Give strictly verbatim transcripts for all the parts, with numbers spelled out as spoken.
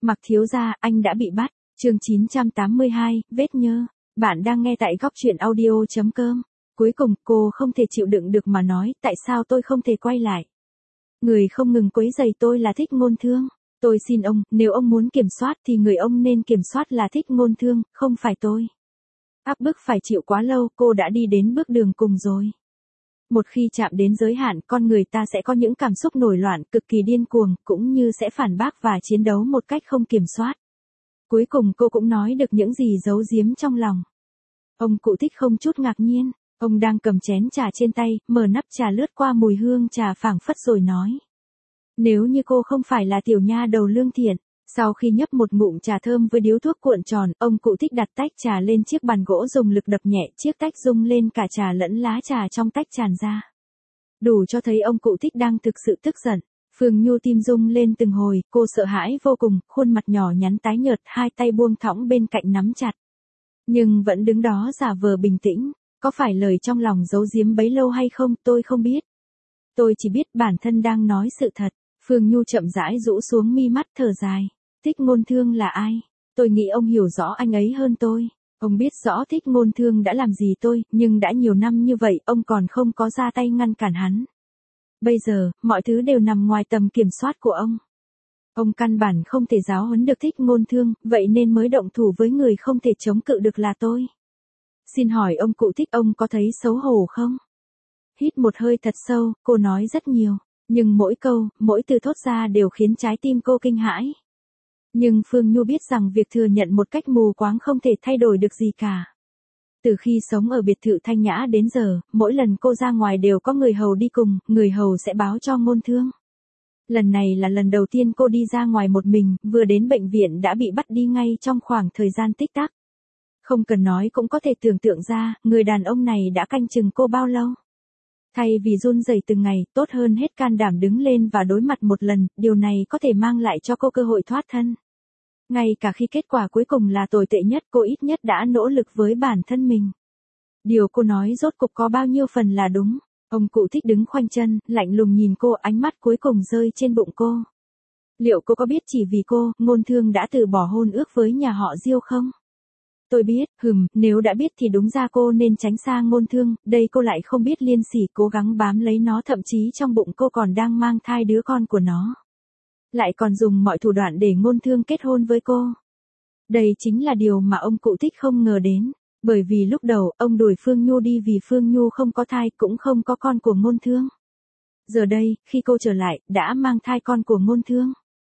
Mặc thiếu gia, anh đã bị bắt. Chương chín trăm tám mươi hai, vết nhơ. Bạn đang nghe tại góc truyện audio chấm com. Cuối cùng, cô không thể chịu đựng được mà nói, tại sao tôi không thể quay lại? Người không ngừng quấy rầy tôi là Thích Ngôn Thương. Tôi xin ông, nếu ông muốn kiểm soát thì người ông nên kiểm soát là Thích Ngôn Thương, không phải tôi. Áp bức phải chịu quá lâu, cô đã đi đến bước đường cùng rồi. Một khi chạm đến giới hạn, con người ta sẽ có những cảm xúc nổi loạn, cực kỳ điên cuồng, cũng như sẽ phản bác và chiến đấu một cách không kiểm soát. Cuối cùng cô cũng nói được những gì giấu giếm trong lòng. Ông cụ Thích không chút ngạc nhiên, ông đang cầm chén trà trên tay, mở nắp trà lướt qua mùi hương trà phảng phất rồi nói. Nếu như cô không phải là tiểu nha đầu lương thiện. Sau khi nhấp một ngụm trà thơm với điếu thuốc cuộn tròn, ông cụ Thích đặt tách trà lên chiếc bàn gỗ dùng lực đập nhẹ, chiếc tách rung lên cả trà lẫn lá trà trong tách tràn ra. Đủ cho thấy ông cụ Thích đang thực sự tức giận. Phương Nhu tim rung lên từng hồi, cô sợ hãi vô cùng, khuôn mặt nhỏ nhắn tái nhợt, hai tay buông thõng bên cạnh nắm chặt. Nhưng vẫn đứng đó giả vờ bình tĩnh, có phải lời trong lòng giấu giếm bấy lâu hay không, tôi không biết. Tôi chỉ biết bản thân đang nói sự thật. Phương Nhu chậm rãi rũ xuống mi mắt thở dài. Thích Ngôn Thương là ai? Tôi nghĩ ông hiểu rõ anh ấy hơn tôi. Ông biết rõ Thích Ngôn Thương đã làm gì tôi, nhưng đã nhiều năm như vậy, ông còn không có ra tay ngăn cản hắn. Bây giờ, mọi thứ đều nằm ngoài tầm kiểm soát của ông. Ông căn bản không thể giáo huấn được Thích Ngôn Thương, vậy nên mới động thủ với người không thể chống cự được là tôi. Xin hỏi ông cụ Thích, ông có thấy xấu hổ không? Hít một hơi thật sâu, cô nói rất nhiều. Nhưng mỗi câu, mỗi từ thốt ra đều khiến trái tim cô kinh hãi. Nhưng Phương Nhu biết rằng việc thừa nhận một cách mù quáng không thể thay đổi được gì cả. Từ khi sống ở biệt thự Thanh Nhã đến giờ, mỗi lần cô ra ngoài đều có người hầu đi cùng, người hầu sẽ báo cho Ngôn Thương. Lần này là lần đầu tiên cô đi ra ngoài một mình, vừa đến bệnh viện đã bị bắt đi ngay trong khoảng thời gian tích tắc. Không cần nói cũng có thể tưởng tượng ra, người đàn ông này đã canh chừng cô bao lâu. Thay vì run rẩy từng ngày, tốt hơn hết can đảm đứng lên và đối mặt một lần, điều này có thể mang lại cho cô cơ hội thoát thân. Ngay cả khi kết quả cuối cùng là tồi tệ nhất, cô ít nhất đã nỗ lực với bản thân mình. Điều cô nói rốt cục có bao nhiêu phần là đúng. Ông cụ Thích đứng khoanh chân, lạnh lùng nhìn cô, ánh mắt cuối cùng rơi trên bụng cô. Liệu cô có biết chỉ vì cô, Ngôn Thương đã từ bỏ hôn ước với nhà họ Diêu không? Tôi biết, hừm, nếu đã biết thì đúng ra cô nên tránh xa Ngôn Thương, đây cô lại không biết Liên Sỉ cố gắng bám lấy nó, thậm chí trong bụng cô còn đang mang thai đứa con của nó. Lại còn dùng mọi thủ đoạn để Ngôn Thương kết hôn với cô. Đây chính là điều mà ông cụ Thích không ngờ đến, bởi vì lúc đầu ông đuổi Phương Nhu đi vì Phương Nhu không có thai cũng không có con của Ngôn Thương. Giờ đây, khi cô trở lại, đã mang thai con của Ngôn Thương.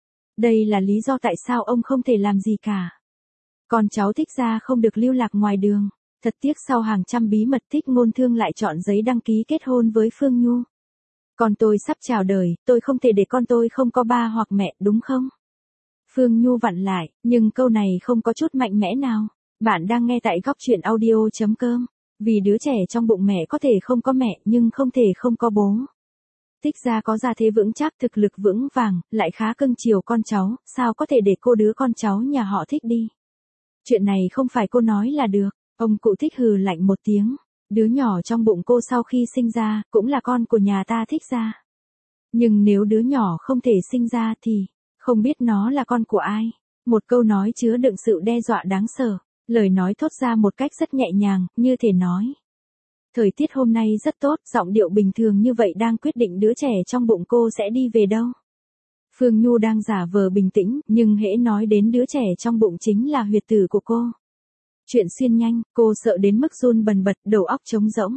Đây là lý do tại sao ông không thể làm gì cả. Con cháu Thích gia không được lưu lạc ngoài đường. Thật tiếc sau hàng trăm bí mật Thích Ngôn Thương lại chọn giấy đăng ký kết hôn với Phương Nhu. Con tôi sắp chào đời, tôi không thể để con tôi không có ba hoặc mẹ, đúng không? Phương Nhu vặn lại, nhưng câu này không có chút mạnh mẽ nào. Bạn đang nghe tại góc truyện audio chấm com. Vì đứa trẻ trong bụng mẹ có thể không có mẹ nhưng không thể không có bố. Thích gia có gia thế vững chắc, thực lực vững vàng, lại khá cưng chiều con cháu, sao có thể để cô đứa con cháu nhà họ Thích đi? Chuyện này không phải cô nói là được. Ông cụ Thích hừ lạnh một tiếng. Đứa nhỏ trong bụng cô sau khi sinh ra, cũng là con của nhà ta Thích gia. Nhưng nếu đứa nhỏ không thể sinh ra thì, không biết nó là con của ai. Một câu nói chứa đựng sự đe dọa đáng sợ. Lời nói thốt ra một cách rất nhẹ nhàng, như thể nói. Thời tiết hôm nay rất tốt, giọng điệu bình thường như vậy đang quyết định đứa trẻ trong bụng cô sẽ đi về đâu. Phương Nhu đang giả vờ bình tĩnh, nhưng hễ nói đến đứa trẻ trong bụng chính là huyệt tử của cô. Chuyện xuyên nhanh, cô sợ đến mức run bần bật, đầu óc trống rỗng.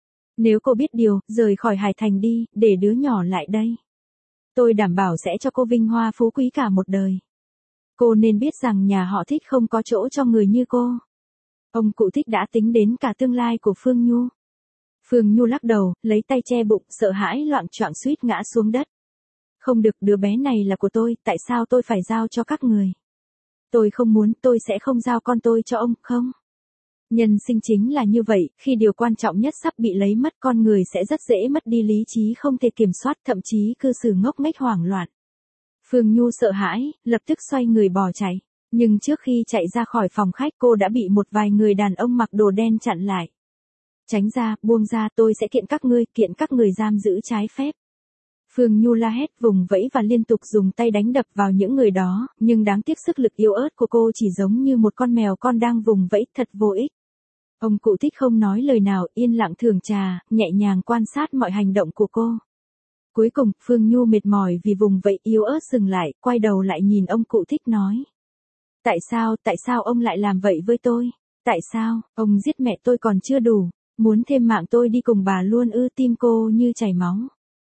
Nếu cô biết điều, rời khỏi Hải Thành đi, để đứa nhỏ lại đây. Tôi đảm bảo sẽ cho cô vinh hoa phú quý cả một đời. Cô nên biết rằng nhà họ Thích không có chỗ cho người như cô. Ông cụ Thích đã tính đến cả tương lai của Phương Nhu. Phương Nhu lắc đầu, lấy tay che bụng, sợ hãi loạng choạng suýt ngã xuống đất. Không được, đứa bé này là của tôi, tại sao tôi phải giao cho các người? Tôi không muốn, tôi sẽ không giao con tôi cho ông, không? Nhân sinh chính là như vậy, khi điều quan trọng nhất sắp bị lấy mất, con người sẽ rất dễ mất đi lý trí, không thể kiểm soát, thậm chí cư xử ngốc nghếch hoảng loạn. Phương Nhu sợ hãi, lập tức xoay người bỏ chạy. Nhưng trước khi chạy ra khỏi phòng khách, cô đã bị một vài người đàn ông mặc đồ đen chặn lại. Tránh ra, buông ra, tôi sẽ kiện các ngươi, kiện các người giam giữ trái phép. Phương Nhu la hét vùng vẫy và liên tục dùng tay đánh đập vào những người đó, nhưng đáng tiếc sức lực yếu ớt của cô chỉ giống như một con mèo con đang vùng vẫy, thật vô ích. Ông cụ Thích không nói lời nào, yên lặng thưởng trà, nhẹ nhàng quan sát mọi hành động của cô. Cuối cùng, Phương Nhu mệt mỏi vì vùng vẫy yếu ớt dừng lại, quay đầu lại nhìn ông cụ Thích nói. Tại sao, tại sao ông lại làm vậy với tôi? Tại sao, ông giết mẹ tôi còn chưa đủ, muốn thêm mạng tôi đi cùng bà luôn ư? Tim cô như chảy máu.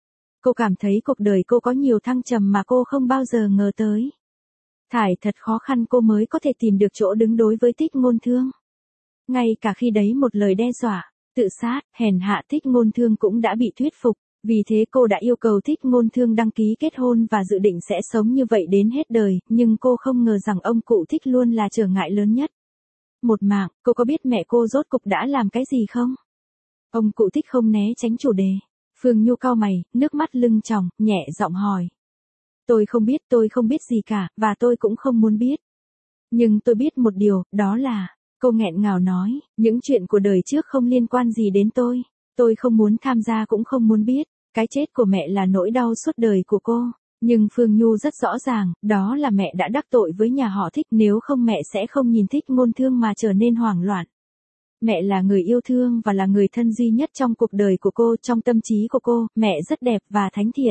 Cô cảm thấy cuộc đời cô có nhiều thăng trầm mà cô không bao giờ ngờ tới. Thải thật khó khăn cô mới có thể tìm được chỗ đứng đối với Thích Ngôn Thương. Ngay cả khi đấy một lời đe dọa, tự sát, hèn hạ Thích Ngôn Thương cũng đã bị thuyết phục, vì thế cô đã yêu cầu Thích Ngôn Thương đăng ký kết hôn và dự định sẽ sống như vậy đến hết đời, nhưng cô không ngờ rằng ông cụ Thích luôn là trở ngại lớn nhất. Một mạng, cô có biết mẹ cô rốt cục đã làm cái gì không? Ông cụ Thích không né tránh chủ đề. Phương Nhu cau mày, nước mắt lưng tròng, nhẹ giọng hỏi. Tôi không biết, tôi không biết gì cả, và tôi cũng không muốn biết. Nhưng tôi biết một điều, đó là, cô nghẹn ngào nói, những chuyện của đời trước không liên quan gì đến tôi. Tôi không muốn tham gia cũng không muốn biết, cái chết của mẹ là nỗi đau suốt đời của cô. Nhưng Phương Nhu rất rõ ràng, đó là mẹ đã đắc tội với nhà họ Thích, nếu không mẹ sẽ không nhìn Thích Ngôn Thương mà trở nên hoảng loạn. Mẹ là người yêu thương và là người thân duy nhất trong cuộc đời của cô, trong tâm trí của cô, mẹ rất đẹp và thánh thiện.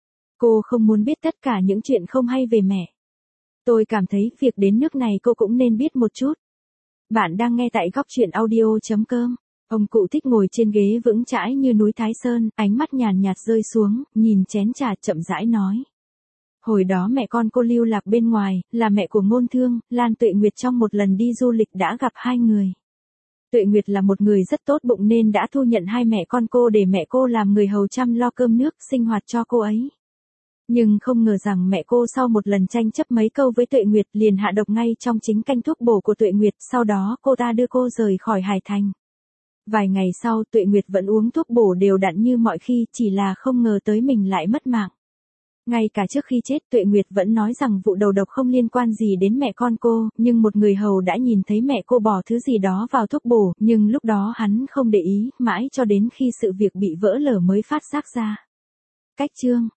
Cô không muốn biết tất cả những chuyện không hay về mẹ. Tôi cảm thấy việc đến nước này cô cũng nên biết một chút. Bạn đang nghe tại góc truyện audio chấm com. Ông cụ Thích ngồi trên ghế vững chãi như núi Thái Sơn, ánh mắt nhàn nhạt rơi xuống, nhìn chén trà chậm rãi nói. Hồi đó mẹ con cô lưu lạc bên ngoài, là mẹ của Ngôn Thương, Lan Tuệ Nguyệt trong một lần đi du lịch đã gặp hai người. Tuệ Nguyệt là một người rất tốt bụng nên đã thu nhận hai mẹ con cô để mẹ cô làm người hầu chăm lo cơm nước, sinh hoạt cho cô ấy. Nhưng không ngờ rằng mẹ cô sau một lần tranh chấp mấy câu với Tuệ Nguyệt liền hạ độc ngay trong chính canh thuốc bổ của Tuệ Nguyệt, sau đó cô ta đưa cô rời khỏi Hải Thành. Vài ngày sau Tuệ Nguyệt vẫn uống thuốc bổ đều đặn như mọi khi, chỉ là không ngờ tới mình lại mất mạng. Ngay cả trước khi chết Tuệ Nguyệt vẫn nói rằng vụ đầu độc không liên quan gì đến mẹ con cô, nhưng một người hầu đã nhìn thấy mẹ cô bỏ thứ gì đó vào thuốc bổ, nhưng lúc đó hắn không để ý, mãi cho đến khi sự việc bị vỡ lở mới phát giác ra. Cách chương